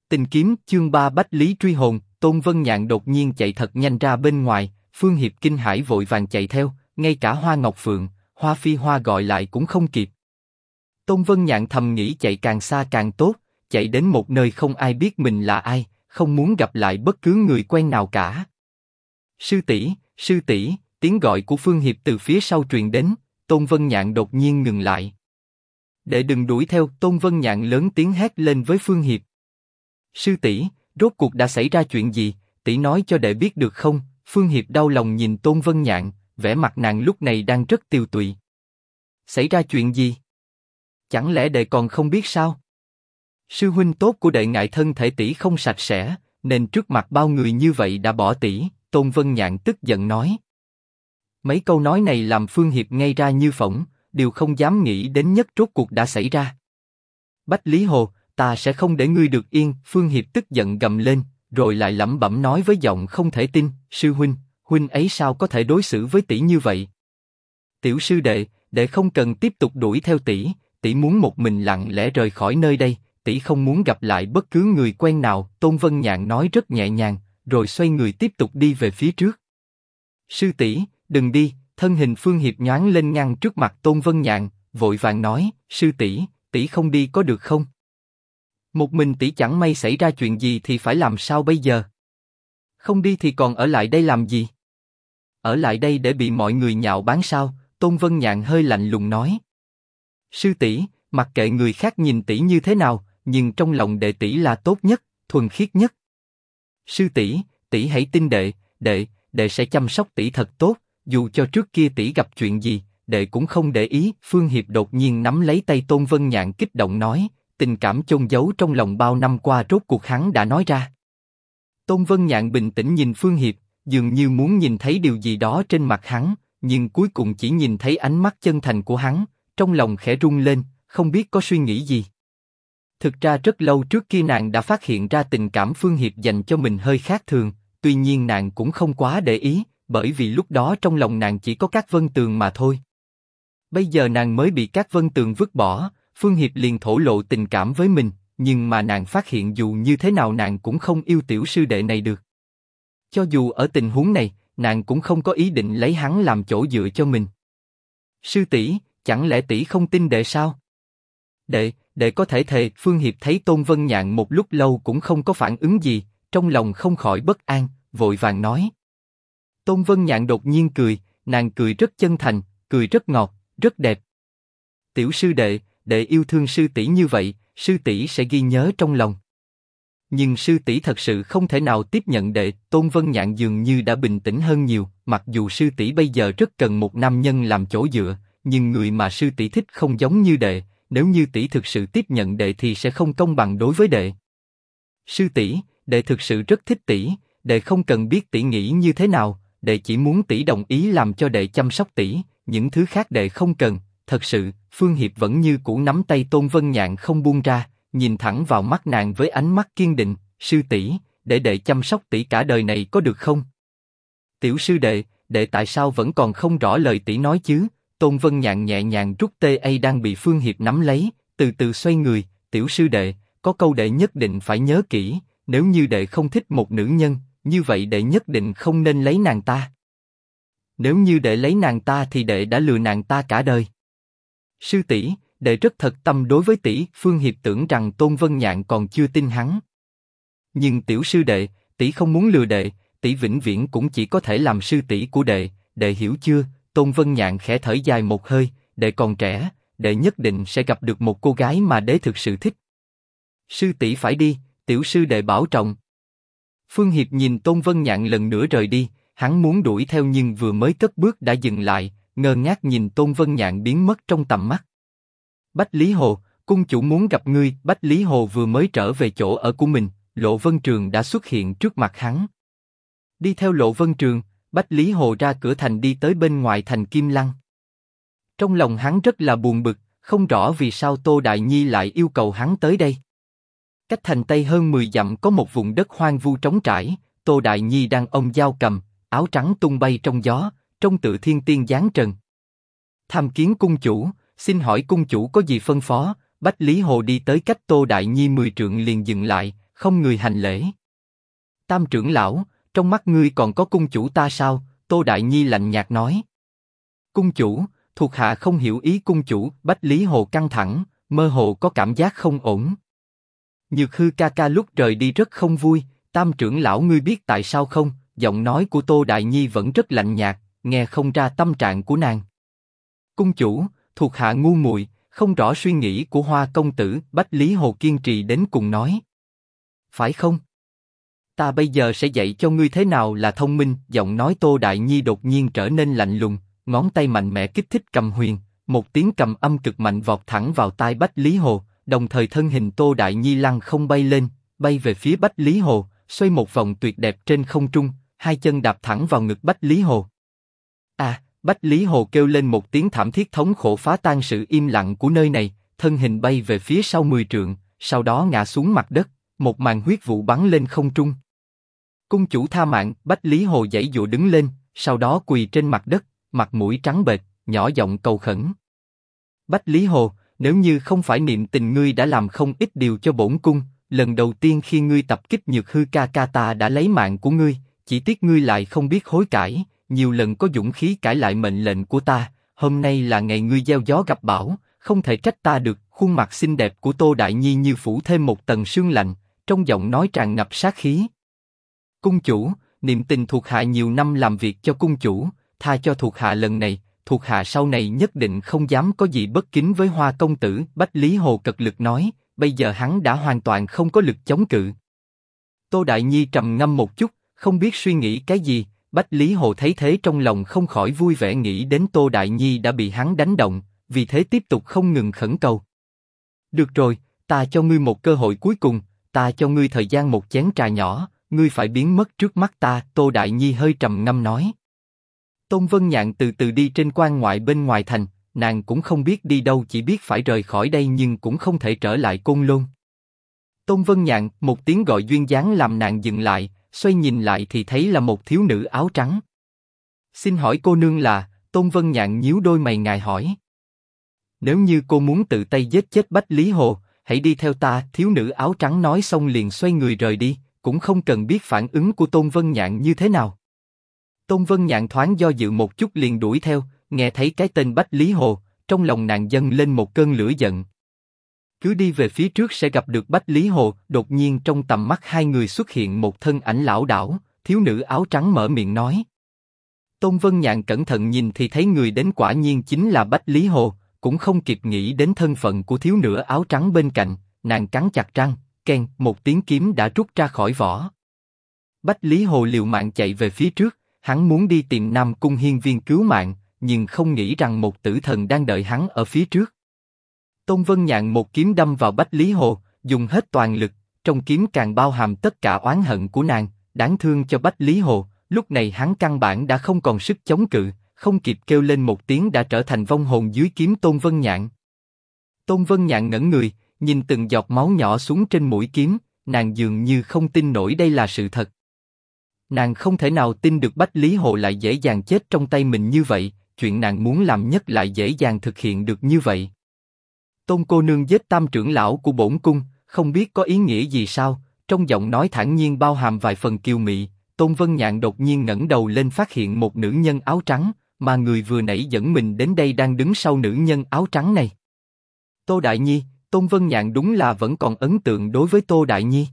Tình kiếm chương 3 Bách Lý truy hồn. Tôn Vân Nhạn đột nhiên chạy thật nhanh ra bên ngoài, Phương Hiệp kinh hãi vội vàng chạy theo, ngay cả Hoa Ngọc Phượng, Hoa Phi Hoa gọi lại cũng không kịp. Tôn Vân Nhạn thầm nghĩ chạy càng xa càng tốt, chạy đến một nơi không ai biết mình là ai, không muốn gặp lại bất cứ người quen nào cả. Sư tỷ, tiếng gọi của Phương Hiệp từ phía sau truyền đến, Tôn Vân Nhạn đột nhiên ngừng lại. Đệ đừng đuổi theo, Tôn Vân Nhạn lớn tiếng hét lên với Phương Hiệp. Sư tỷ, rốt cuộc đã xảy ra chuyện gì, tỷ nói cho đệ biết được không? Phương Hiệp đau lòng nhìn Tôn Vân Nhạn, vẻ mặt nàng lúc này đang rất tiều tụy. Xảy ra chuyện gì? Chẳng lẽ đệ còn không biết sao? Sư huynh tốt của đệ ngại thân thể tỷ không sạch sẽ, nên trước mặt bao người như vậy đã bỏ tỷ. Tôn Vân Nhạn tức giận nói. Mấy câu nói này làm Phương Hiệp ngây ra như phỗng, điều không dám nghĩ đến nhất rốt cuộc đã xảy ra. Bách Lý Hồ, ta sẽ không để ngươi được yên. Phương Hiệp tức giận gầm lên, rồi lại lẩm bẩm nói với giọng không thể tin. Sư huynh, huynh ấy sao có thể đối xử với tỷ như vậy? Tiểu sư đệ, đệ không cần tiếp tục đuổi theo tỷ, tỷ muốn một mình lặng lẽ rời khỏi nơi đây, tỷ không muốn gặp lại bất cứ người quen nào. Tôn Vân Nhạn nói rất nhẹ nhàng, rồi xoay người tiếp tục đi về phía trước. Sư tỷ, đừng đi. Thân hình Phương Hiệp nhoáng lên ngăn trước mặt Tôn Vân Nhạn, vội vàng nói, sư tỷ, tỷ không đi có được không? Một mình tỷ chẳng may xảy ra chuyện gì thì phải làm sao bây giờ? Không đi thì còn ở lại đây làm gì? Ở lại đây để bị mọi người nhạo báng sao? Tôn Vân Nhạn hơi lạnh lùng nói. Sư tỷ, mặc kệ người khác nhìn tỷ như thế nào, nhưng trong lòng đệ tỷ là tốt nhất, thuần khiết nhất. Sư tỷ, tỷ hãy tin đệ, đệ sẽ chăm sóc tỷ thật tốt, dù cho trước kia tỷ gặp chuyện gì, đệ cũng không để ý. Phương Hiệp đột nhiên nắm lấy tay Tôn Vân Nhạn kích động nói, tình cảm chôn giấu trong lòng bao năm qua rốt cuộc hắn đã nói ra. Tôn Vân Nhạn bình tĩnh nhìn Phương Hiệp, dường như muốn nhìn thấy điều gì đó trên mặt hắn, nhưng cuối cùng chỉ nhìn thấy ánh mắt chân thành của hắn, trong lòng khẽ rung lên, không biết có suy nghĩ gì. Thực ra rất lâu trước kia nàng đã phát hiện ra tình cảm Phương Hiệp dành cho mình hơi khác thường, tuy nhiên nàng cũng không quá để ý, bởi vì lúc đó trong lòng nàng chỉ có Cát Vân Tường mà thôi. Bây giờ nàng mới bị Cát Vân Tường vứt bỏ, Phương Hiệp liền thổ lộ tình cảm với mình, nhưng mà nàng phát hiện dù như thế nào nàng cũng không yêu tiểu sư đệ này được. Cho dù ở tình huống này, nàng cũng không có ý định lấy hắn làm chỗ dựa cho mình. Sư tỷ, chẳng lẽ tỷ không tin đệ sao? Đệ có thể thề. Phương Hiệp thấy Tôn Vân Nhạn một lúc lâu cũng không có phản ứng gì, trong lòng không khỏi bất an, vội vàng nói. Tôn Vân Nhạn đột nhiên cười, nàng cười rất chân thành, cười rất ngọt, rất đẹp. Tiểu sư đệ, đệ yêu thương sư tỷ như vậy, sư tỷ sẽ ghi nhớ trong lòng. Nhưng sư tỷ thật sự không thể nào tiếp nhận đệ. Tôn Vân Nhạn dường như đã bình tĩnh hơn nhiều, mặc dù sư tỷ bây giờ rất cần một nam nhân làm chỗ dựa, nhưng người mà sư tỷ thích không giống như đệ, nếu như tỷ thực sự tiếp nhận đệ thì sẽ không công bằng đối với đệ. Sư tỷ, đệ thực sự rất thích tỷ, đệ không cần biết tỷ nghĩ như thế nào, đệ chỉ muốn tỷ đồng ý làm cho đệ chăm sóc tỷ, những thứ khác đệ không cần. Thật sự, Phương Hiệp vẫn như cũ nắm tay Tôn Vân Nhạn không buông ra, nhìn thẳng vào mắt nàng với ánh mắt kiên định. Sư tỷ, để đệ chăm sóc tỷ cả đời này có được không? Tiểu sư đệ, đệ tại sao vẫn còn không rõ lời tỷ nói chứ? Tôn Vân Nhạn nhẹ nhàng rút tay đang bị Phương Hiệp nắm lấy, từ từ xoay người. Tiểu sư đệ, có câu đệ nhất định phải nhớ kỹ, nếu như đệ không thích một nữ nhân, như vậy đệ nhất định không nên lấy nàng ta. Nếu như đệ lấy nàng ta thì đệ đã lừa nàng ta cả đời. Sư tỷ, đệ rất thật tâm đối với tỷ. Phương Hiệp tưởng rằng Tôn Vân Nhạn còn chưa tin hắn. Nhưng tiểu sư đệ, tỷ không muốn lừa đệ, tỷ vĩnh viễn cũng chỉ có thể làm sư tỷ của đệ, đệ hiểu chưa? Tôn Vân Nhạn khẽ thở dài một hơi, đệ còn trẻ, đệ nhất định sẽ gặp được một cô gái mà đệ thực sự thích. Sư tỷ phải đi, tiểu sư đệ bảo trọng. Phương Hiệp nhìn Tôn Vân Nhạn lần nữa rời đi, hắn muốn đuổi theo nhưng vừa mới cất bước đã dừng lại, ngơ ngác nhìn Tôn Vân Nhạn biến mất trong tầm mắt. Bách Lý Hồ, cung chủ muốn gặp ngươi. Bách Lý Hồ vừa mới trở về chỗ ở của mình, Lộ Vân Trường đã xuất hiện trước mặt hắn. Đi theo Lộ Vân Trường, Bách Lý Hồ ra cửa thành đi tới bên ngoài thành Kim Lăng. Trong lòng hắn rất là buồn bực, không rõ vì sao Tô Đại Nhi lại yêu cầu hắn tới đây. Cách thành Tây hơn 10 dặm có một vùng đất hoang vu trống trải, Tô Đại Nhi đang ôm dao cầm, áo trắng tung bay trong gió, trông tựa thiên tiên giáng trần. Tham kiến cung chủ, xin hỏi cung chủ có gì phân phó? Bách Lý Hồ đi tới cách Tô Đại Nhi 10 trượng liền dừng lại, không người hành lễ. Tam trưởng lão, trong mắt ngươi còn có cung chủ ta sao? Tô Đại Nhi lạnh nhạt nói. Cung chủ, thuộc hạ không hiểu ý cung chủ. Bách Lý Hồ căng thẳng, mơ hồ có cảm giác không ổn. Nhược Hư ca ca lúc rời đi rất không vui. Tam trưởng lão ngươi biết tại sao không? Giọng nói của Tô Đại Nhi vẫn rất lạnh nhạt, nghe không ra tâm trạng của nàng. Cung chủ, thuộc hạ ngu muội, không rõ suy nghĩ của Hoa công tử. Bách Lý Hồ kiên trì đến cùng nói. Phải không? Ta bây giờ sẽ dạy cho ngươi thế nào là thông minh. Giọng nói Tô Đại Nhi đột nhiên trở nên lạnh lùng, ngón tay mạnh mẽ kích thích cầm huyền, một tiếng cầm âm cực mạnh vọt thẳng vào tai Bách Lý Hồ, đồng thời thân hình Tô Đại Nhi lăng không bay lên, bay về phía Bách Lý Hồ, xoay một vòng tuyệt đẹp trên không trung, hai chân đạp thẳng vào ngực Bách Lý Hồ. À, Bách Lý Hồ kêu lên một tiếng thảm thiết thống khổ phá tan sự im lặng của nơi này, thân hình bay về phía sau 10 trượng, sau đó ngã xuống mặt đất, một màn huyết vụ bắn lên không trung. Cung chủ tha mạng. Bách Lý Hồ giãy giụa đứng lên, sau đó quỳ trên mặt đất, mặt mũi trắng bệch, nhỏ giọng cầu khẩn. Bách Lý Hồ, nếu như không phải niệm tình ngươi đã làm không ít điều cho bổn cung, lần đầu tiên khi ngươi tập kích Nhược Hư ca ca ta đã lấy mạng của ngươi, chỉ tiếc ngươi lại không biết hối cải, nhiều lần có dũng khí cãi lại mệnh lệnh của ta, hôm nay là ngày ngươi gieo gió gặp bão, không thể trách ta được. Khuôn mặt xinh đẹp của Tô Đại Nhi như phủ thêm một tầng sương lạnh, trong giọng nói tràn ngập sát khí. Cung chủ, niệm tình thuộc hạ nhiều năm làm việc cho cung chủ, tha cho thuộc hạ lần này, thuộc hạ sau này nhất định không dám có gì bất kính với Hoa công tử. Bách Lý Hồ cật lực nói, bây giờ hắn đã hoàn toàn không có lực chống cự. Tô Đại Nhi trầm ngâm một chút, không biết suy nghĩ cái gì. Bách Lý Hồ thấy thế trong lòng không khỏi vui vẻ, nghĩ đến Tô Đại Nhi đã bị hắn đánh động, vì thế tiếp tục không ngừng khẩn cầu. Được rồi, ta cho ngươi một cơ hội cuối cùng, ta cho ngươi thời gian một chén trà nhỏ, ngươi phải biến mất trước mắt ta. Tô Đại Nhi hơi trầm ngâm nói. Tôn Vân Nhạn từ từ đi trên quan ngoại bên ngoài thành, nàng cũng không biết đi đâu, chỉ biết phải rời khỏi đây nhưng cũng không thể trở lại Côn Lôn. Tôn Vân Nhạn, một tiếng gọi duyên dáng làm nàng dừng lại, xoay nhìn lại thì thấy là một thiếu nữ áo trắng. Xin hỏi cô nương là? Tôn Vân Nhạn nhíu đôi mày ngài hỏi. Nếu như cô muốn tự tay giết chết Bách Lý Hồ, hãy đi theo ta. Thiếu nữ áo trắng nói xong liền xoay người rời đi, cũng không cần biết phản ứng của Tôn Vân Nhạn như thế nào. Tôn Vân Nhạn thoáng do dự một chút liền đuổi theo, nghe thấy cái tên Bách Lý Hồ, trong lòng nàng dâng lên một cơn lửa giận. Cứ đi về phía trước sẽ gặp được Bách Lý Hồ. Đột nhiên trong tầm mắt hai người xuất hiện một thân ảnh lảo đảo, thiếu nữ áo trắng mở miệng nói. Tôn Vân Nhạn cẩn thận nhìn thì thấy người đến quả nhiên chính là Bách Lý Hồ, cũng không kịp nghĩ đến thân phận của thiếu nữ áo trắng bên cạnh, nàng cắn chặt răng, keng, một tiếng kiếm đã rút ra khỏi vỏ. Bách Lý Hồ liều mạng chạy về phía trước, hắn muốn đi tìm Nam Cung Hiên Viên cứu mạng, nhưng không nghĩ rằng một tử thần đang đợi hắn ở phía trước. Tôn Vân Nhạn một kiếm đâm vào Bách Lý Hồ, dùng hết toàn lực, trong kiếm càng bao hàm tất cả oán hận của nàng, đáng thương cho Bách Lý Hồ, lúc này hắn căn bản đã không còn sức chống cự, không kịp kêu lên một tiếng đã trở thành vong hồn dưới kiếm Tôn Vân Nhạn. Tôn Vân Nhạn ngẩn người, nhìn từng giọt máu nhỏ xuống trên mũi kiếm, nàng dường như không tin nổi đây là sự thật. Nàng không thể nào tin được Bách Lý Hồ lại dễ dàng chết trong tay mình như vậy, chuyện nàng muốn làm nhất lại dễ dàng thực hiện được như vậy. Tôn cô nương giết tam trưởng lão của bổn cung, không biết có ý nghĩa gì sao? Trong giọng nói thản nhiên bao hàm vài phần kiêu mị, Tôn Vân Nhạn đột nhiên ngẩng đầu lên phát hiện một nữ nhân áo trắng, mà người vừa nãy dẫn mình đến đây đang đứng sau nữ nhân áo trắng này. Tô Đại Nhi, Tôn Vân Nhạn đúng là vẫn còn ấn tượng đối với Tô Đại Nhi.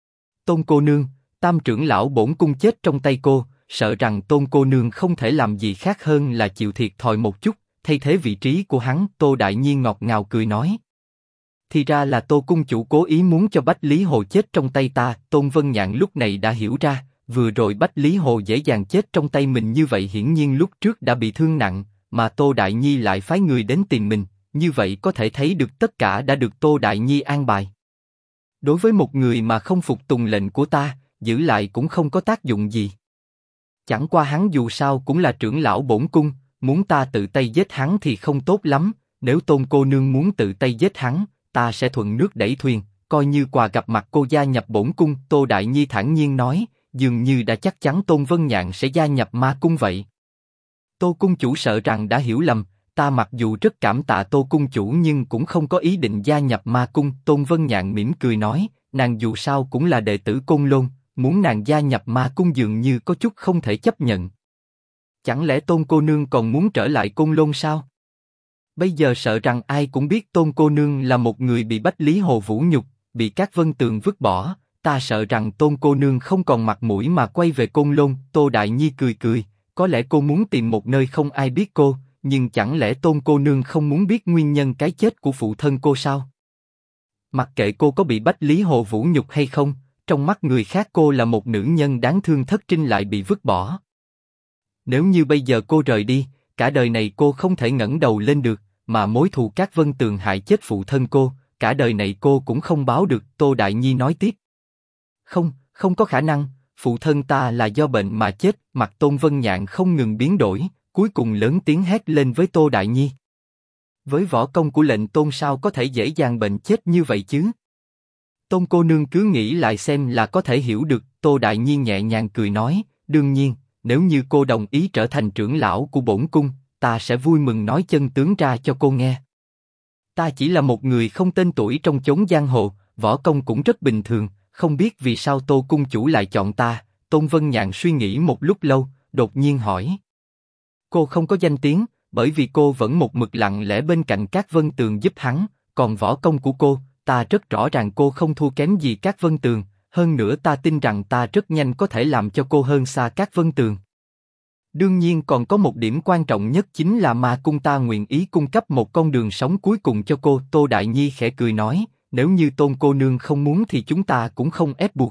Tôn cô nương, tam trưởng lão bổn cung chết trong tay cô, sợ rằng Tôn cô nương không thể làm gì khác hơn là chịu thiệt thòi một chút, thay thế vị trí của hắn. Tô Đại Nhi ngọt ngào cười nói. Thì ra là Tô cung chủ cố ý muốn cho Bách Lý Hồ chết trong tay ta. Tôn Vân Nhạn lúc này đã hiểu ra, vừa rồi Bách Lý Hồ dễ dàng chết trong tay mình như vậy hiển nhiên lúc trước đã bị thương nặng, mà Tô Đại Nhi lại phái người đến tìm mình, như vậy có thể thấy được tất cả đã được Tô Đại Nhi an bài. Đối với một người mà không phục tùng lệnh của ta, giữ lại cũng không có tác dụng gì. Chẳng qua hắn dù sao cũng là trưởng lão bổn cung, muốn ta tự tay giết hắn thì không tốt lắm, nếu Tôn cô nương muốn tự tay giết hắn, ta sẽ thuận nước đẩy thuyền, coi như quà gặp mặt cô gia nhập bổn cung. Tô Đại Nhi thản nhiên nói, dường như đã chắc chắn Tôn Vân Nhạn sẽ gia nhập ma cung vậy. Tô cung chủ sợ rằng đã hiểu lầm, ta mặc dù rất cảm tạ Tô cung chủ nhưng cũng không có ý định gia nhập ma cung. Tôn Vân Nhạn mỉm cười nói, nàng dù sao cũng là đệ tử Côn Lôn, muốn nàng gia nhập ma cung dường như có chút không thể chấp nhận. Chẳng lẽ Tôn cô nương còn muốn trở lại Côn Lôn sao? Bây giờ sợ rằng ai cũng biết Tôn cô nương là một người bị Bách Lý Hồ vũ nhục, bị các Vân Tường vứt bỏ, ta sợ rằng Tôn cô nương không còn mặt mũi mà quay về Côn Lôn. Tô Đại Nhi cười cười, có lẽ cô muốn tìm một nơi không ai biết cô, nhưng chẳng lẽ Tôn cô nương không muốn biết nguyên nhân cái chết của phụ thân cô sao? Mặc kệ cô có bị Bách Lý Hồ vũ nhục hay không, trong mắt người khác cô là một nữ nhân đáng thương thất trinh lại bị vứt bỏ. Nếu như bây giờ cô rời đi, cả đời này cô không thể ngẩng đầu lên được, mà mối thù các Vân Tường hại chết phụ thân cô, cả đời này cô cũng không báo được. Tô Đại Nhi nói tiếp. Không, không có khả năng, phụ thân ta là do bệnh mà chết. Mặt Tôn Vân Nhạn không ngừng biến đổi, cuối cùng lớn tiếng hét lên với Tô Đại Nhi. Với võ công của lệnh Tôn sao có thể dễ dàng bệnh chết như vậy chứ? Tôn cô nương cứ nghĩ lại xem là có thể hiểu được. Tô Đại Nhi nhẹ nhàng cười nói, đương nhiên, nếu như cô đồng ý trở thành trưởng lão của bổn cung, ta sẽ vui mừng nói chân tướng ra cho cô nghe. Ta chỉ là một người không tên tuổi trong chốn giang hồ, võ công cũng rất bình thường, không biết vì sao Tô cung chủ lại chọn ta. Tôn Vân Nhạn suy nghĩ một lúc lâu, đột nhiên hỏi. Cô không có danh tiếng, bởi vì cô vẫn một mực lặng lẽ bên cạnh các Vân Tường giúp hắn, còn võ công của cô, ta rất rõ ràng cô không thua kém gì các Vân Tường, hơn nữa ta tin rằng ta rất nhanh có thể làm cho cô hơn xa các Vân Tường. Đương nhiên còn có một điểm quan trọng nhất chính là ma cung ta nguyện ý cung cấp một con đường sống cuối cùng cho cô. Tô Đại Nhi khẽ cười nói, nếu như Tôn cô nương không muốn thì chúng ta cũng không ép buộc.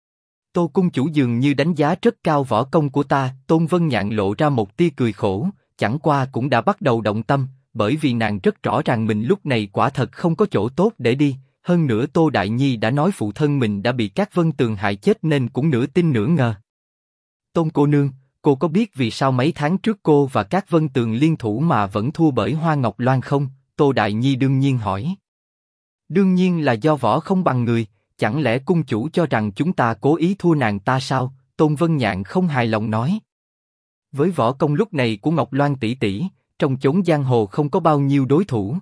Tô cung chủ dường như đánh giá rất cao võ công của ta. Tôn Vân Nhạn lộ ra một tia cười khổ, chẳng qua cũng đã bắt đầu động tâm, bởi vì nàng rất rõ ràng mình lúc này quả thật không có chỗ tốt để đi. Hơn nữa Tô Đại Nhi đã nói phụ thân mình đã bị các Vân Tường hại chết nên cũng nửa tin nửa ngờ. Tôn cô nương, cô có biết vì sao mấy tháng trước cô và các Vân Tường liên thủ mà vẫn thua bởi Hoa Ngọc Loan không? Tô Đại Nhi đương nhiên hỏi. Đương nhiên là do võ không bằng người, chẳng lẽ cung chủ cho rằng chúng ta cố ý thua nàng ta sao? Tôn Vân Nhạn không hài lòng nói. Với võ công lúc này của Ngọc Loan tỷ tỷ, trong chốn giang hồ không có bao nhiêu đối thủ.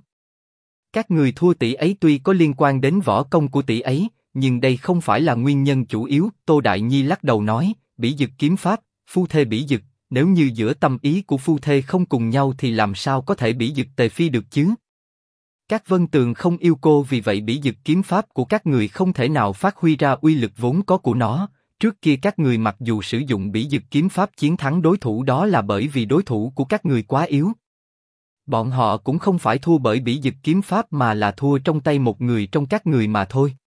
Các người thua tỷ ấy tuy có liên quan đến võ công của tỷ ấy, nhưng đây không phải là nguyên nhân chủ yếu. Tô Đại Nhi lắc đầu nói, bỉ dực kiếm pháp, phu thê bỉ dực, nếu như giữa tâm ý của phu thê không cùng nhau thì làm sao có thể bỉ dực tề phi được chứ? Các Vân Tường không yêu cô, vì vậy bỉ dực kiếm pháp của các người không thể nào phát huy ra uy lực vốn có của nó. Trước kia các người mặc dù sử dụng bỉ dực kiếm pháp chiến thắng đối thủ đó là bởi vì đối thủ của các người quá yếu. Bọn họ cũng không phải thua bởi bỉ dực kiếm pháp mà là thua trong tay một người trong các người mà thôi.